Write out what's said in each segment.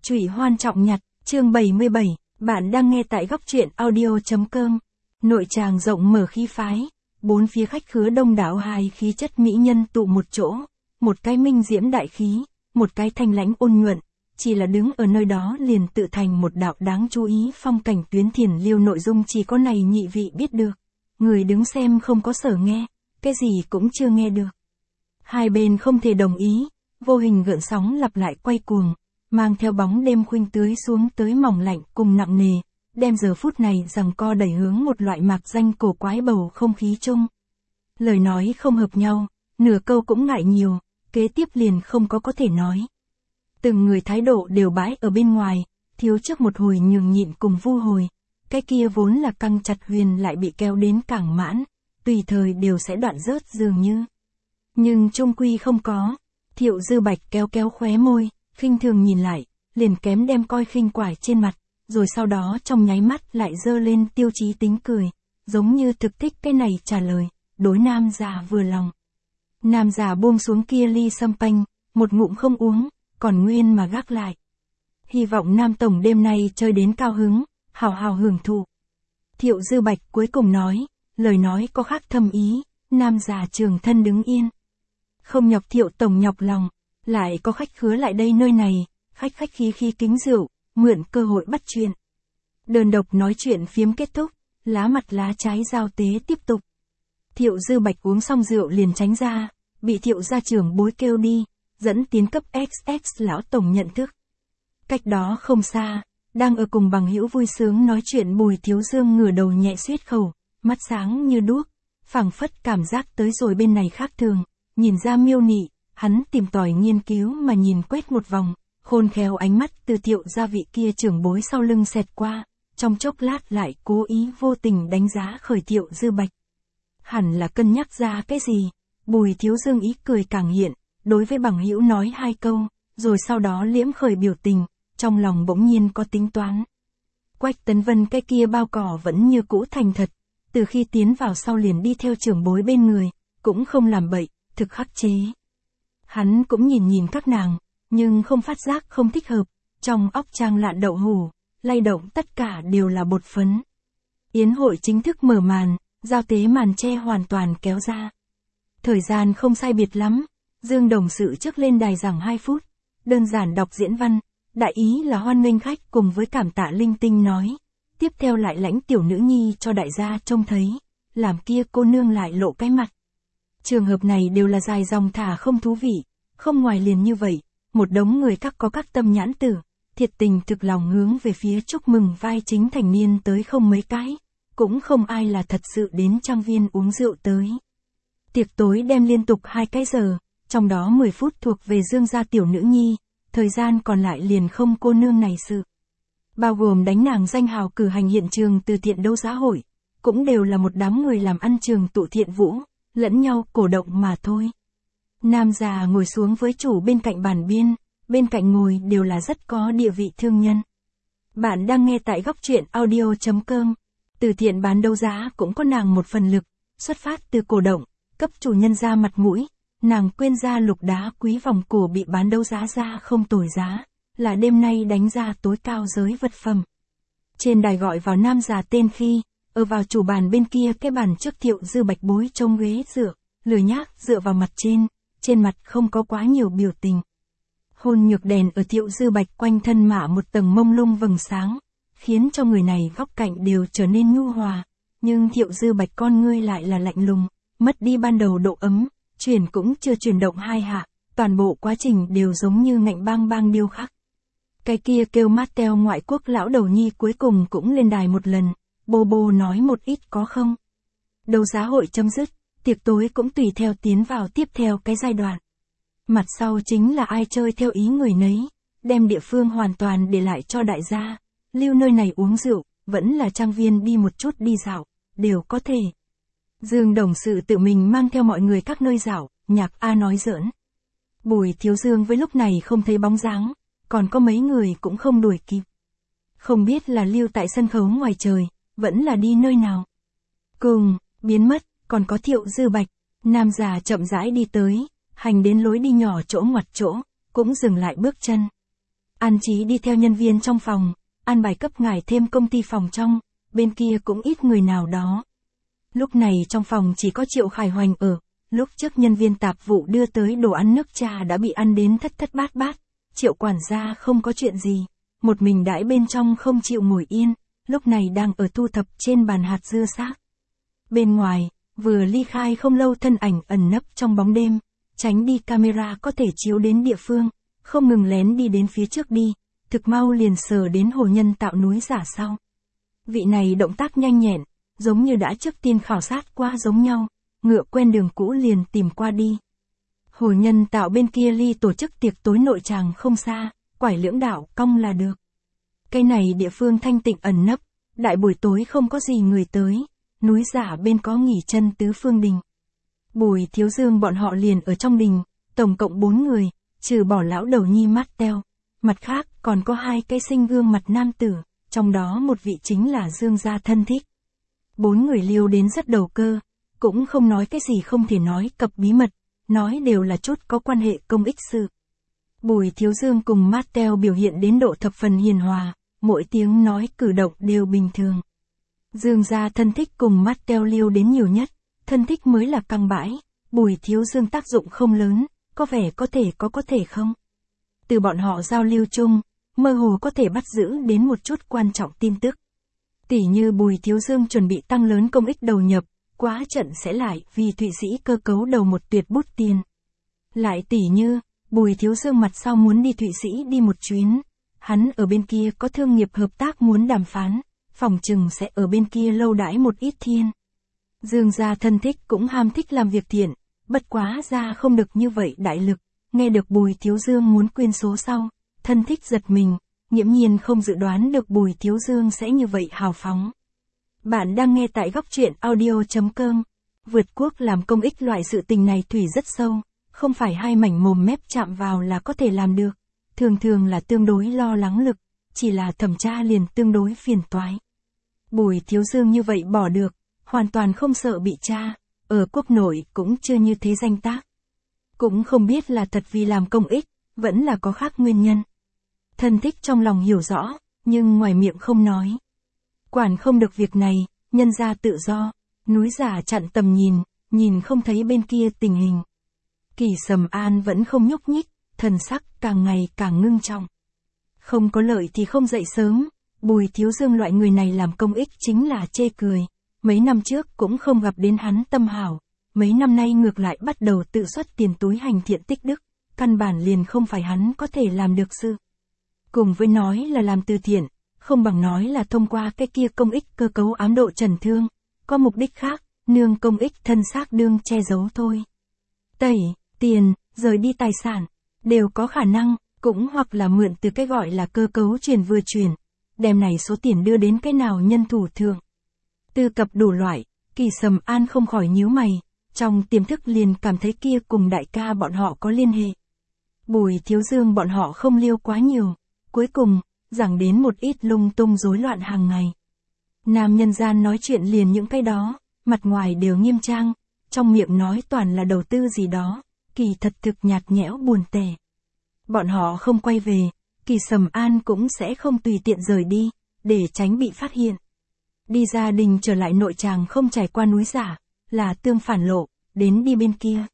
Trụy Hoan Trọng Nhặt, chương 77, bạn đang nghe tại góc truyện audio.com. Nội tràng rộng mở khí phái, bốn phía khách khứa đông đảo, hai khí chất mỹ nhân tụ một chỗ, một cái minh diễm đại khí, một cái thanh lãnh ôn nhuận, chỉ là đứng ở nơi đó liền tự thành một đạo đáng chú ý phong cảnh tuyến thiền liêu, nội dung chỉ có này nhị vị biết được. Người đứng xem không có sở nghe, cái gì cũng chưa nghe được. Hai bên không thể đồng ý, vô hình gợn sóng lặp lại quay cuồng, mang theo bóng đêm khuynh tưới xuống tới mỏng lạnh cùng nặng nề, đem giờ phút này giằng co đẩy hướng một loại mạc danh cổ quái bầu không khí chung. Lời nói không hợp nhau, nửa câu cũng ngại nhiều, kế tiếp liền không có thể nói. Từng người thái độ đều bãi ở bên ngoài, thiếu trước một hồi nhường nhịn cùng vu hồi, cái kia vốn là căng chặt huyền lại bị kéo đến cảng mãn, tùy thời đều sẽ đoạn rớt dường như. Nhưng chung quy không có. Thiệu Dư Bạch kéo kéo khóe môi, khinh thường nhìn lại, liền kém đem coi khinh quải trên mặt, rồi sau đó trong nháy mắt lại dơ lên tiêu chí tính cười, giống như thực thích cái này trả lời, đối nam già vừa lòng. Nam già buông xuống kia ly sâm panh, một ngụm không uống, còn nguyên mà gác lại. Hy vọng Nam Tổng đêm nay chơi đến cao hứng, hào hào hưởng thụ. Thiệu Dư Bạch cuối cùng nói, lời nói có khác thâm ý, nam già trường thân đứng yên. Không nhọc Thiệu Tổng nhọc lòng, lại có khách khứa lại đây nơi này, khách khí khi kính rượu, mượn cơ hội bắt chuyện. Đơn độc nói chuyện phiếm kết thúc, lá mặt lá trái giao tế tiếp tục. Thiệu Dư Bạch uống xong rượu liền tránh ra, bị Thiệu gia trưởng bối kêu đi, dẫn tiến cấp XX lão tổng nhận thức. Cách đó không xa, đang ở cùng bằng hữu vui sướng nói chuyện Bùi Thiếu Dương ngửa đầu nhẹ suýt khẩu, mắt sáng như đuốc, phảng phất cảm giác tới rồi bên này khác thường, nhìn ra miêu nị, hắn tìm tòi nghiên cứu mà nhìn quét một vòng, khôn khéo ánh mắt từ Thiệu gia vị kia trưởng bối sau lưng xẹt qua, trong chốc lát lại cố ý vô tình đánh giá khởi Thiệu Dư Bạch. Hẳn là cân nhắc ra cái gì, Bùi Thiếu Dương ý cười càng hiện, đối với bằng hữu nói hai câu, rồi sau đó liễm khởi biểu tình, trong lòng bỗng nhiên có tính toán. Quách Tấn Vân cái kia bao cỏ vẫn như cũ thành thật, từ khi tiến vào sau liền đi theo trưởng bối bên người, cũng không làm bậy, thực khắc chế. Hắn cũng nhìn các nàng, nhưng không phát giác không thích hợp, trong óc trang lạn đậu hủ, lay động tất cả đều là bột phấn. Yến hội chính thức mở màn, giao tế màn che hoàn toàn kéo ra. Thời gian không sai biệt lắm, Dương Đồng Sự trước lên đài giảng 2 phút, đơn giản đọc diễn văn, đại ý là hoan nghênh khách cùng với cảm tạ linh tinh nói, tiếp theo lại lãnh tiểu nữ nhi cho đại gia trông thấy, làm kia cô nương lại lộ cái mặt. Trường hợp này đều là dài dòng thả không thú vị, không ngoài liền như vậy, một đống người các có các tâm nhãn tử, thiệt tình thực lòng hướng về phía chúc mừng vai chính thành niên tới không mấy cái, cũng không ai là thật sự đến trang viên uống rượu tới. Tiệc tối đem liên tục 2 cái giờ, trong đó 10 phút thuộc về Dương gia tiểu nữ nhi, thời gian còn lại liền không cô nương này sự. Bao gồm đánh nàng danh hào cử hành hiện trường từ thiện đấu giá hội, cũng đều là một đám người làm ăn trường tụ thiện vũ, lẫn nhau cổ động mà thôi. Nam già ngồi xuống với chủ bên cạnh bàn biên, bên cạnh ngồi đều là rất có địa vị thương nhân. Bạn đang nghe tại góc truyện audio.com, từ thiện bán đấu giá cũng có nàng một phần lực, xuất phát từ cổ động, cấp chủ nhân ra mặt mũi, nàng quên ra lục đá quý vòng cổ bị bán đấu giá ra không tồi giá, là đêm nay đánh ra tối cao giới vật phẩm. Trên đài gọi vào nam già tên khi, ở vào chủ bàn bên kia cái bàn trước Thiệu Dư Bạch bối trông ghế dựa, lười nhác dựa vào mặt trên mặt không có quá nhiều biểu tình. Hôn nhược đèn ở Thiệu Dư Bạch quanh thân mạ một tầng mông lung vầng sáng, khiến cho người này góc cạnh đều trở nên nhu hòa, nhưng Thiệu Dư Bạch con ngươi lại là lạnh lùng, mất đi ban đầu độ ấm, chuyển cũng chưa chuyển động 2 hạ, toàn bộ quá trình đều giống như ngạnh bang điêu khắc. Cái kia kêu Mattel ngoại quốc lão đầu nhi cuối cùng cũng lên đài một lần, bô nói một ít có không. Đấu giá hội chấm dứt, tiệc tối cũng tùy theo tiến vào tiếp theo cái giai đoạn. Mặt sau chính là ai chơi theo ý người nấy, đem địa phương hoàn toàn để lại cho đại gia, lưu nơi này uống rượu, vẫn là trang viên đi một chút đi dạo, đều có thể. Dương Đồng Sự tự mình mang theo mọi người các nơi dạo, nhạc A nói giỡn. Bùi Thiếu Dương với lúc này không thấy bóng dáng, còn có mấy người cũng không đuổi kịp. Không biết là lưu tại sân khấu ngoài trời, vẫn là đi nơi nào. Cùng, biến mất, còn có Thiệu Dư Bạch, nam già chậm rãi đi tới, hành đến lối đi nhỏ chỗ ngoặt chỗ, cũng dừng lại bước chân. An Chí đi theo nhân viên trong phòng, an bài cấp ngài thêm công ty phòng trong, bên kia cũng ít người nào đó. Lúc này trong phòng chỉ có Triệu Khải Hoành ở, lúc trước nhân viên tạp vụ đưa tới đồ ăn nước trà đã bị ăn đến thất thất bát bát, Triệu quản gia không có chuyện gì, một mình đãi bên trong không chịu ngồi yên, lúc này đang ở thu thập trên bàn hạt dưa xác. Bên ngoài, vừa ly khai không lâu thân ảnh ẩn nấp trong bóng đêm, tránh đi camera có thể chiếu đến địa phương, không ngừng lén đi đến phía trước đi, thực mau liền sờ đến hồ nhân tạo núi giả sau. Vị này động tác nhanh nhẹn, giống như đã trước tiên khảo sát qua giống nhau, ngựa quen đường cũ liền tìm qua đi. Hồ nhân tạo bên kia ly tổ chức tiệc tối nội tràng không xa, quải lưỡng đạo cong là được. Cái này địa phương thanh tịnh ẩn nấp, đại buổi tối không có gì người tới, núi giả bên có nghỉ chân tứ phương đình. Bùi Thiếu Dương bọn họ liền ở trong đình, tổng cộng 4 người, trừ bỏ lão đầu nhi Mattel, mặt khác còn có 2 cái sinh gương mặt nam tử, trong đó một vị chính là Dương gia thân thích. 4 người liêu đến rất đầu cơ, cũng không nói cái gì không thể nói cập bí mật, nói đều là chút có quan hệ công ích sự. Bùi Thiếu Dương cùng Mattel biểu hiện đến độ thập phần hiền hòa, mỗi tiếng nói cử động đều bình thường. Dương gia thân thích cùng Mattel liêu đến nhiều nhất, thân thích mới là căng bãi, Bùi Thiếu Dương tác dụng không lớn, có vẻ có thể không. Từ bọn họ giao lưu chung, mơ hồ có thể bắt giữ đến một chút quan trọng tin tức. Tỉ như Bùi Thiếu Dương chuẩn bị tăng lớn công ích đầu nhập, quá trận sẽ lại vì Thụy Sĩ cơ cấu đầu một tuyệt bút tiền. Lại tỉ như, Bùi Thiếu Dương mặt sau muốn đi Thụy Sĩ đi một chuyến, hắn ở bên kia có thương nghiệp hợp tác muốn đàm phán, phòng chừng sẽ ở bên kia lâu đãi một ít thiên. Dương gia thân thích cũng ham thích làm việc thiện, bất quá ra không được như vậy đại lực, nghe được Bùi Thiếu Dương muốn quyên số sau, thân thích giật mình, nghiễm nhiên không dự đoán được Bùi Thiếu Dương sẽ như vậy hào phóng. Bạn đang nghe tại góc truyện audio.com, vượt quốc làm công ích loại sự tình này thủy rất sâu, không phải hai mảnh mồm mép chạm vào là có thể làm được, thường là tương đối lo lắng lực, chỉ là thẩm tra liền tương đối phiền toái. Bùi Thiếu Dương như vậy bỏ được, hoàn toàn không sợ bị tra, ở quốc nội cũng chưa như thế danh tác. Cũng không biết là thật vì làm công ích, vẫn là có khác nguyên nhân. Thân thích trong lòng hiểu rõ, nhưng ngoài miệng không nói. Quản không được việc này, nhân ra tự do, núi giả chặn tầm nhìn không thấy bên kia tình hình. Kỳ Sầm An vẫn không nhúc nhích, thần sắc càng ngày càng ngưng trọng. Không có lợi thì không dậy sớm, Bùi Thiếu Dương loại người này làm công ích chính là chê cười. Mấy năm trước cũng không gặp đến hắn tâm hảo, mấy năm nay ngược lại bắt đầu tự xuất tiền túi hành thiện tích đức, căn bản liền không phải hắn có thể làm được sự. Cùng với nói là làm từ thiện, không bằng nói là thông qua cái kia công ích cơ cấu ám độ trần thương, có mục đích khác, nương công ích thân xác đương che giấu thôi. Tẩy, tiền, rời đi tài sản, đều có khả năng, cũng hoặc là mượn từ cái gọi là cơ cấu chuyển vừa chuyển, đem này số tiền đưa đến cái nào nhân thủ thượng. Tư cập đủ loại, Kỳ Sầm An không khỏi nhíu mày, trong tiềm thức liền cảm thấy kia cùng đại ca bọn họ có liên hệ. Bùi Thiếu Dương bọn họ không liêu quá nhiều, cuối cùng, giảng đến một ít lung tung rối loạn hàng ngày. Nam nhân gian nói chuyện liền những cái đó, mặt ngoài đều nghiêm trang, trong miệng nói toàn là đầu tư gì đó, kỳ thật thực nhạt nhẽo buồn tẻ. Bọn họ không quay về, Kỳ Sầm An cũng sẽ không tùy tiện rời đi, để tránh bị phát hiện. Đi gia đình trở lại nội tràng không trải qua núi giả, là tương phản lộ, đến đi bên kia.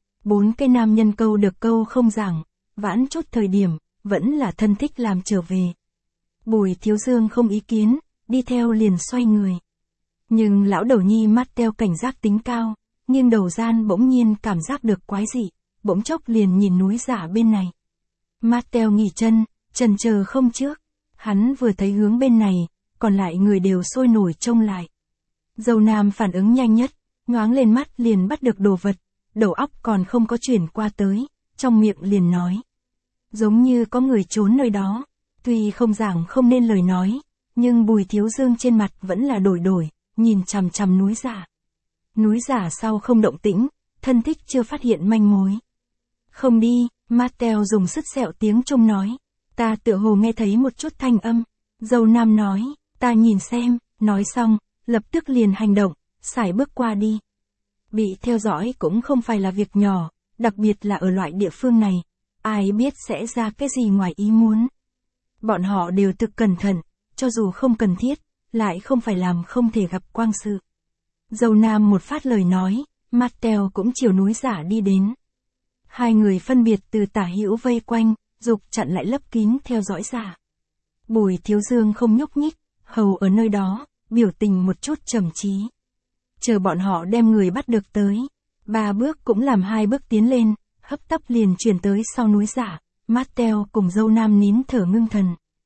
4 cái nam nhân câu được câu không giảng, vãn chút thời điểm, vẫn là thân thích làm trở về. Bùi Thiếu Dương không ý kiến, đi theo liền xoay người. Nhưng lão đầu nhi Mattel cảnh giác tính cao, nghiêng đầu gian bỗng nhiên cảm giác được quái dị, bỗng chốc liền nhìn núi giả bên này. Mattel nghỉ chân, chần chờ không trước, hắn vừa thấy hướng bên này, còn lại người đều sôi nổi trông lại. Dâu nam phản ứng nhanh nhất, nhoáng lên mắt liền bắt được đồ vật, đầu óc còn không có chuyển qua tới, trong miệng liền nói. Giống như có người trốn nơi đó, tuy không giảng không nên lời nói, nhưng Bùi Thiếu Dương trên mặt vẫn là đổi, nhìn chằm chằm núi giả. Núi giả sau không động tĩnh, thân thích chưa phát hiện manh mối. Không đi, Mattel dùng sứt sẹo tiếng Trung nói. Ta tựa hồ nghe thấy một chút thanh âm. Dâu nam nói, ta nhìn xem, nói xong, lập tức liền hành động, sải bước qua đi. Bị theo dõi cũng không phải là việc nhỏ, đặc biệt là ở loại địa phương này. Ai biết sẽ ra cái gì ngoài ý muốn. Bọn họ đều thực cẩn thận, cho dù không cần thiết, lại không phải làm không thể gặp quang sự. Dâu Nam một phát lời nói, Matteo cũng chiều núi giả đi đến. Hai người phân biệt từ tả hữu vây quanh, dục chặn lại lấp kín theo dõi giả. Bùi Thiếu Dương không nhúc nhích, hầu ở nơi đó, biểu tình một chút trầm trí. Chờ bọn họ đem người bắt được tới. 3 bước cũng làm 2 bước tiến lên, hấp tấp liền chuyển tới sau núi giả. Matteo cùng dâu Nam nín thở ngưng thần.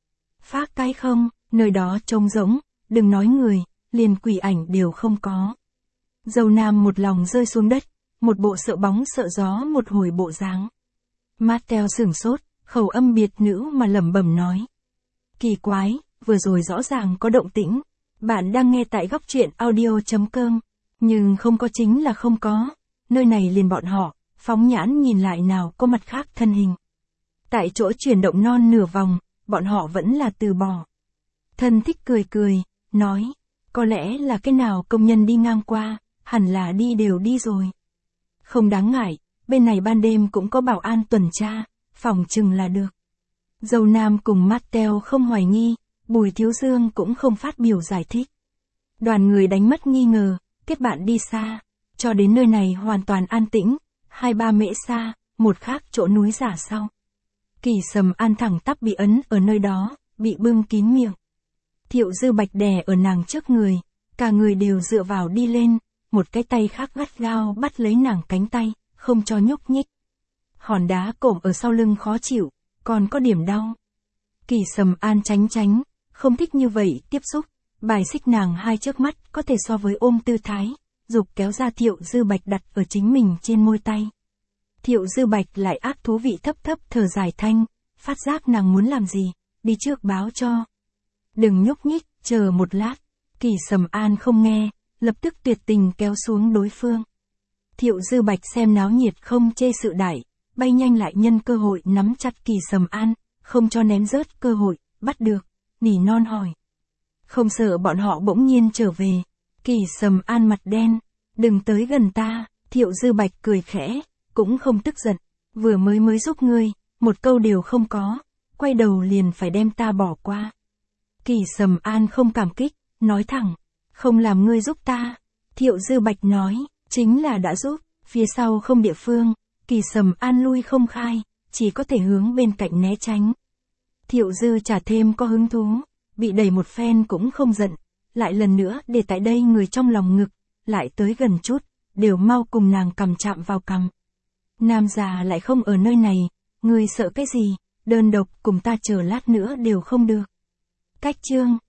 Phác cái không, nơi đó trông rỗng, đừng nói người, liền quỷ ảnh đều không có. Dâu Nam một lòng rơi xuống đất, một bộ sợ bóng sợ gió một hồi bộ dáng. Matteo sửng sốt, khẩu âm biệt nữ mà lẩm bẩm nói. Kỳ quái, vừa rồi rõ ràng có động tĩnh. Bạn đang nghe tại góc truyện audio.com, nhưng không có chính là không có. Nơi này liền bọn họ, phóng nhãn nhìn lại nào có mặt khác thân hình. Tại chỗ chuyển động non nửa vòng, bọn họ vẫn là từ bỏ. Thân thích cười cười, nói, có lẽ là cái nào công nhân đi ngang qua, hẳn là đi đều đi rồi. Không đáng ngại, bên này ban đêm cũng có bảo an tuần tra, phòng chừng là được. Dâu Nam cùng Matteo không hoài nghi, Bùi Thiếu Dương cũng không phát biểu giải thích. Đoàn người đánh mất nghi ngờ, kết bạn đi xa, cho đến nơi này hoàn toàn an tĩnh, 2-3 mễ xa, một khác chỗ núi giả sau. Kỳ Sầm An thẳng tắp bị ấn ở nơi đó, bị bưng kín miệng. Thiệu Dư Bạch đè ở nàng trước người, cả người đều dựa vào đi lên, một cái tay khác gắt gao bắt lấy nàng cánh tay, không cho nhúc nhích. Hòn đá cổm ở sau lưng khó chịu, còn có điểm đau. Kỳ Sầm An tránh, không thích như vậy tiếp xúc, bài xích nàng hai trước mắt có thể so với ôm tư thái, dục kéo ra Thiệu Dư Bạch đặt ở chính mình trên môi tay. Thiệu Dư Bạch lại ác thú vị thấp thở dài thanh, phát giác nàng muốn làm gì, đi trước báo cho. Đừng nhúc nhích, chờ một lát. Kỳ Sầm An không nghe, lập tức tuyệt tình kéo xuống đối phương. Thiệu Dư Bạch xem náo nhiệt không chê sự đại, bay nhanh lại nhân cơ hội nắm chặt Kỳ Sầm An, không cho ném rớt cơ hội, bắt được, nỉ non hỏi. Không sợ bọn họ bỗng nhiên trở về. Kỳ Sầm An mặt đen, đừng tới gần ta. Thiệu Dư Bạch cười khẽ, cũng không tức giận, vừa mới giúp ngươi, một câu đều không có, quay đầu liền phải đem ta bỏ qua. Kỳ Sầm An không cảm kích, nói thẳng, không làm ngươi giúp ta. Thiệu Dư Bạch nói, chính là đã giúp, phía sau không địa phương, Kỳ Sầm An lui không khai, chỉ có thể hướng bên cạnh né tránh. Thiệu Dư trả thêm có hứng thú, bị đẩy một phen cũng không giận, lại lần nữa để tại đây người trong lòng ngực, lại tới gần chút, đều mau cùng nàng cầm chạm vào cằm. Nam già lại không ở nơi này, ngươi sợ cái gì, đơn độc cùng ta chờ lát nữa đều không được. Cách chương